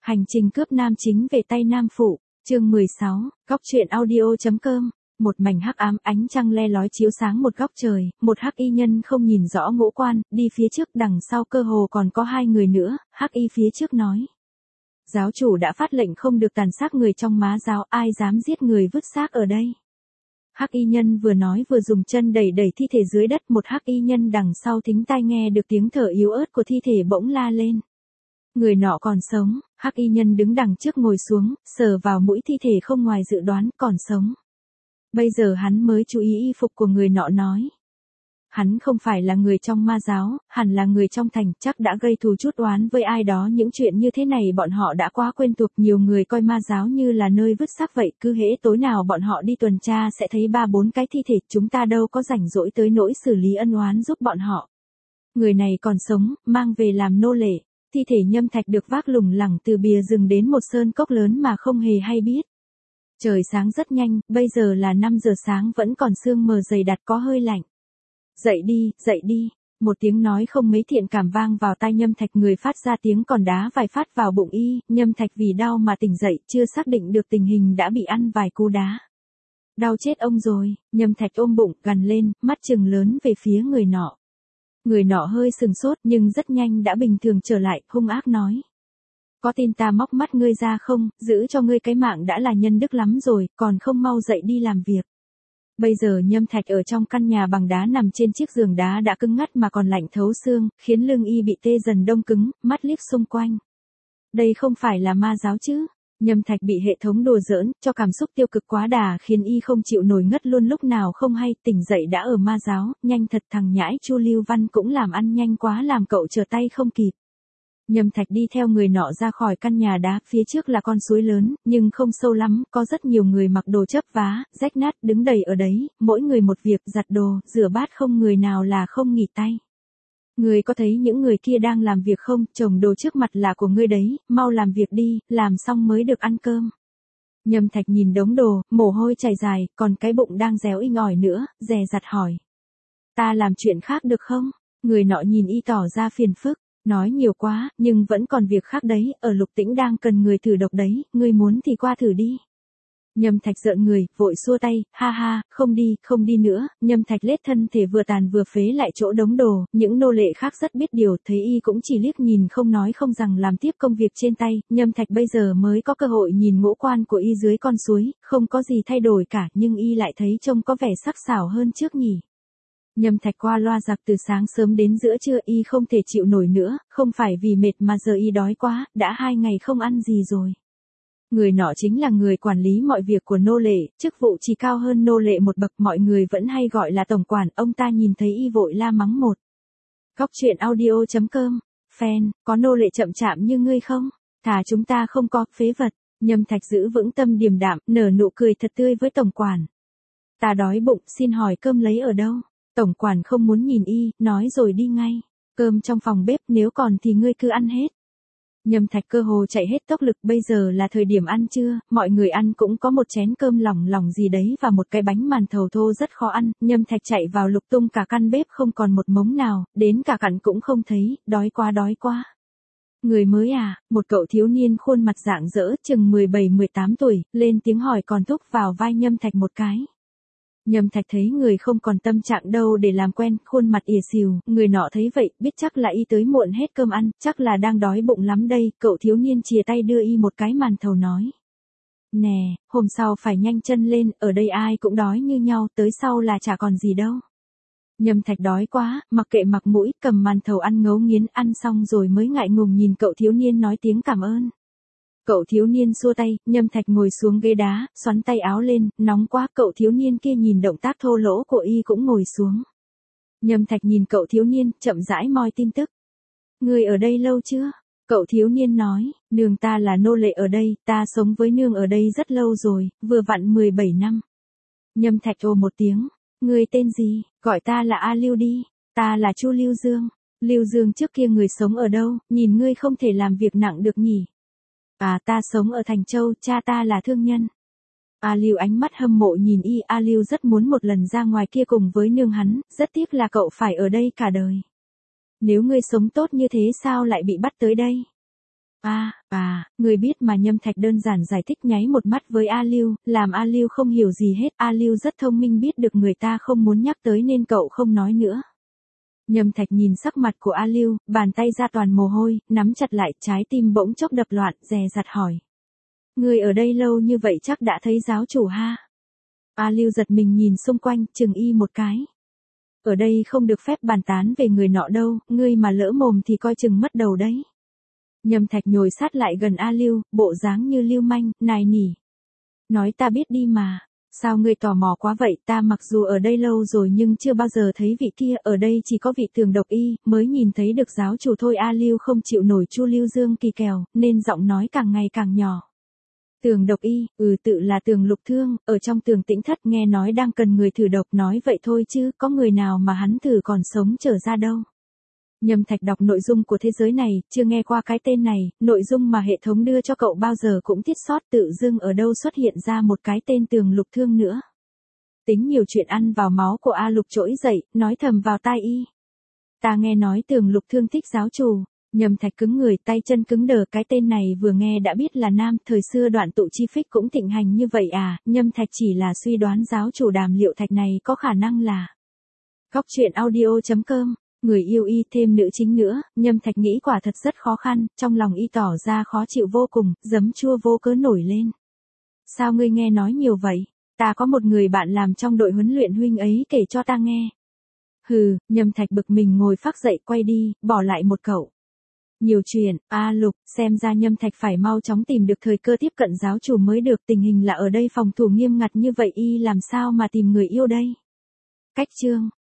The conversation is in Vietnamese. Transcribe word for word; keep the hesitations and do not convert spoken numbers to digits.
Hành trình cướp nam chính về tay nam phụ, chương mười sáu, góc truyện audio.com. Một mảnh hắc ám, ánh trăng le lói chiếu sáng một góc trời, một hắc y nhân không nhìn rõ ngũ quan, đi phía trước, đằng sau cơ hồ còn có hai người nữa. Hắc y phía trước nói: giáo chủ đã phát lệnh không được tàn sát người trong má giáo, ai dám giết người vứt xác ở đây. Hắc y nhân vừa nói vừa dùng chân đẩy đẩy thi thể dưới đất. Một hắc y nhân đằng sau thính tai nghe được tiếng thở yếu ớt của thi thể bỗng la lên: người nọ còn sống. Hắc y nhân đứng đằng trước ngồi xuống, sờ vào mũi thi thể, không ngoài dự đoán, còn sống. Bây giờ hắn mới chú ý y phục của người nọ, nói: hắn không phải là người trong ma giáo, hẳn là người trong thành, chắc đã gây thù chuốc oán với ai đó. Những chuyện như thế này bọn họ đã quá quen thuộc, nhiều người coi ma giáo như là nơi vứt xác vậy, cứ hễ tối nào bọn họ đi tuần tra sẽ thấy ba bốn cái thi thể, chúng ta đâu có rảnh rỗi tới nỗi xử lý ân oán giúp bọn họ. Người này còn sống, mang về làm nô lệ. Thi thể Nhâm Thạch được vác lủng lẳng từ bìa rừng đến một sơn cốc lớn mà không hề hay biết. Trời sáng rất nhanh, bây giờ là năm giờ sáng, vẫn còn sương mờ dày đặc, có hơi lạnh. Dậy đi, dậy đi. Một tiếng nói không mấy thiện cảm vang vào tai Nhâm Thạch, người phát ra tiếng còn đá vài phát vào bụng y. Nhâm Thạch vì đau mà tỉnh dậy, chưa xác định được tình hình đã bị ăn vài cú đá. Đau chết ông rồi. Nhâm Thạch ôm bụng, gằn lên, mắt trừng lớn về phía người nọ. Người nọ hơi sừng sốt nhưng rất nhanh đã bình thường trở lại, hung ác nói: có tin ta móc mắt ngươi ra không, giữ cho ngươi cái mạng đã là nhân đức lắm rồi, còn không mau dậy đi làm việc. Bây giờ Nhâm Thạch ở trong căn nhà bằng đá nằm trên chiếc giường đá đã cứng ngắt mà còn lạnh thấu xương, khiến lưng y bị tê dần đông cứng, mắt liếc xung quanh. Đây không phải là ma giáo chứ? Nhâm Thạch bị hệ thống đùa giỡn, cho cảm xúc tiêu cực quá đà khiến y không chịu nổi, ngất luôn lúc nào không hay, tỉnh dậy đã ở ma giáo. Nhanh thật, thằng nhãi Chu Lưu Văn cũng làm ăn nhanh quá, làm cậu trở tay không kịp. Nhâm Thạch đi theo người nọ ra khỏi căn nhà đá, phía trước là con suối lớn, nhưng không sâu lắm, có rất nhiều người mặc đồ chớp vá, rách nát, đứng đầy ở đấy, mỗi người một việc, giặt đồ, rửa bát, không người nào là không nghỉ tay. Người có thấy những người kia đang làm việc không, chồng đồ trước mặt là của ngươi đấy, mau làm việc đi, làm xong mới được ăn cơm. Nhâm Thạch nhìn đống đồ, mồ hôi chảy dài, còn cái bụng đang réo inh ỏi nữa, dè dặt hỏi: ta làm chuyện khác được không? Người nọ nhìn y tỏ ra phiền phức, nói nhiều quá, nhưng vẫn còn việc khác đấy, ở Lục Tĩnh đang cần người thử độc đấy, ngươi muốn thì qua thử đi. Nhâm Thạch rợn người, vội xua tay, ha ha, không đi, không đi nữa. Nhâm Thạch lết thân thể vừa tàn vừa phế lại chỗ đống đồ, những nô lệ khác rất biết điều, thấy y cũng chỉ liếc nhìn không nói không rằng làm tiếp công việc trên tay. Nhâm Thạch bây giờ mới có cơ hội nhìn ngũ quan của y dưới con suối, không có gì thay đổi cả, nhưng y lại thấy trông có vẻ sắc sảo hơn trước nhỉ. Nhâm Thạch qua loa giặc từ sáng sớm đến giữa trưa, y không thể chịu nổi nữa, không phải vì mệt mà giờ y đói quá, đã hai ngày không ăn gì rồi. Người nọ chính là người quản lý mọi việc của nô lệ, chức vụ chỉ cao hơn nô lệ một bậc, mọi người vẫn hay gọi là tổng quản. Ông ta nhìn thấy y vội la mắng một. Góc truyện audio.com. Fan, có nô lệ chậm chạm như ngươi không? Thà chúng ta không có, phế vật. Nhâm Thạch giữ vững tâm điềm đạm, nở nụ cười thật tươi với tổng quản. Ta đói bụng, xin hỏi cơm lấy ở đâu? Tổng quản không muốn nhìn y, nói rồi đi ngay. Cơm trong phòng bếp, nếu còn thì ngươi cứ ăn hết. Nhâm Thạch cơ hồ chạy hết tốc lực, bây giờ là thời điểm ăn trưa, mọi người ăn cũng có một chén cơm lỏng lỏng gì đấy và một cái bánh màn thầu thô rất khó ăn. Nhâm Thạch chạy vào lục tung cả căn bếp, không còn một mống nào, đến cả cặn cũng không thấy, đói quá đói quá. Người mới à? Một cậu thiếu niên khuôn mặt rạng rỡ, chừng mười bảy mười tám tuổi, lên tiếng hỏi, còn thúc vào vai Nhâm Thạch một cái. Nhâm Thạch thấy người không còn tâm trạng đâu để làm quen, khuôn mặt ỉa xìu, người nọ thấy vậy, biết chắc là y tới muộn hết cơm ăn, chắc là đang đói bụng lắm đây, cậu thiếu niên chìa tay đưa y một cái màn thầu nói: nè, hôm sau phải nhanh chân lên, ở đây ai cũng đói như nhau, tới sau là chả còn gì đâu. Nhâm Thạch đói quá, mặc kệ mặc mũi, cầm màn thầu ăn ngấu nghiến, ăn xong rồi mới ngại ngùng nhìn cậu thiếu niên nói tiếng cảm ơn. Cậu thiếu niên xua tay, Nhâm Thạch ngồi xuống ghế đá, xoắn tay áo lên, nóng quá. Cậu thiếu niên kia nhìn động tác thô lỗ của y cũng ngồi xuống. Nhâm Thạch nhìn cậu thiếu niên, chậm rãi moi tin tức. Người ở đây lâu chưa? Cậu thiếu niên nói, nương ta là nô lệ ở đây, ta sống với nương ở đây rất lâu rồi, vừa vặn mười bảy năm. Nhâm Thạch ồ một tiếng, người tên gì? Gọi ta là A Lưu đi, ta là Chu Lưu Dương. Lưu Dương trước kia người sống ở đâu, nhìn ngươi không thể làm việc nặng được nhỉ? À, ta sống ở Thành Châu, cha ta là thương nhân. A Lưu ánh mắt hâm mộ nhìn y, A Lưu rất muốn một lần ra ngoài kia cùng với nương hắn, rất tiếc là cậu phải ở đây cả đời. Nếu ngươi sống tốt như thế sao lại bị bắt tới đây? À, à, người biết mà. Nhâm Thạch đơn giản giải thích nháy một mắt với A Lưu, làm A Lưu không hiểu gì hết. A Lưu rất thông minh, biết được người ta không muốn nhắc tới nên cậu không nói nữa. Nhâm Thạch nhìn sắc mặt của A Lưu, bàn tay ra toàn mồ hôi, nắm chặt lại, trái tim bỗng chốc đập loạn, dè dặt hỏi. Người ở đây lâu như vậy chắc đã thấy giáo chủ ha? A Lưu giật mình nhìn xung quanh, chừng y một cái. Ở đây không được phép bàn tán về người nọ đâu, ngươi mà lỡ mồm thì coi chừng mất đầu đấy. Nhâm Thạch nhồi sát lại gần A Lưu, bộ dáng như lưu manh, nài nỉ. Nói ta biết đi mà, sao ngươi tò mò quá vậy, ta mặc dù ở đây lâu rồi nhưng chưa bao giờ thấy vị kia, ở đây chỉ có vị Tường Độc Y, mới nhìn thấy được giáo chủ thôi. A Lưu không chịu nổi Chu Lưu Dương kỳ kèo, nên giọng nói càng ngày càng nhỏ. Tường Độc Y, ừ tự là Tường Lục Thương, ở trong Tường Tĩnh Thất nghe nói đang cần người thử độc, nói vậy thôi chứ, có người nào mà hắn thử còn sống trở ra đâu. Nhâm Thạch đọc nội dung của thế giới này, chưa nghe qua cái tên này, nội dung mà hệ thống đưa cho cậu bao giờ cũng tiết sót, tự dưng ở đâu xuất hiện ra một cái tên Tường Lục Thương nữa. Tính nhiều chuyện ăn vào máu của A Lục trỗi dậy, nói thầm vào tai y. Ta nghe nói Tường Lục Thương thích giáo chủ. Nhâm Thạch cứng người, tay chân cứng đờ, cái tên này vừa nghe đã biết là nam, thời xưa Đoạn Tụ Chi Phích cũng thịnh hành như vậy à. Nhâm Thạch chỉ là suy đoán giáo chủ Đàm Liệu Thạch này có khả năng là. Góc truyện audio chấm com. Người yêu y thêm nữ chính nữa, Nhâm Thạch nghĩ quả thật rất khó khăn, trong lòng y tỏ ra khó chịu vô cùng, giấm chua vô cớ nổi lên. Sao ngươi nghe nói nhiều vậy? Ta có một người bạn làm trong đội huấn luyện, huynh ấy kể cho ta nghe. Hừ, Nhâm Thạch bực mình ngồi phác dậy quay đi, bỏ lại một cậu. Nhiều chuyện, A Lục, xem ra Nhâm Thạch phải mau chóng tìm được thời cơ tiếp cận giáo chủ mới được, tình hình là ở đây phòng thủ nghiêm ngặt như vậy y làm sao mà tìm người yêu đây? Cách chương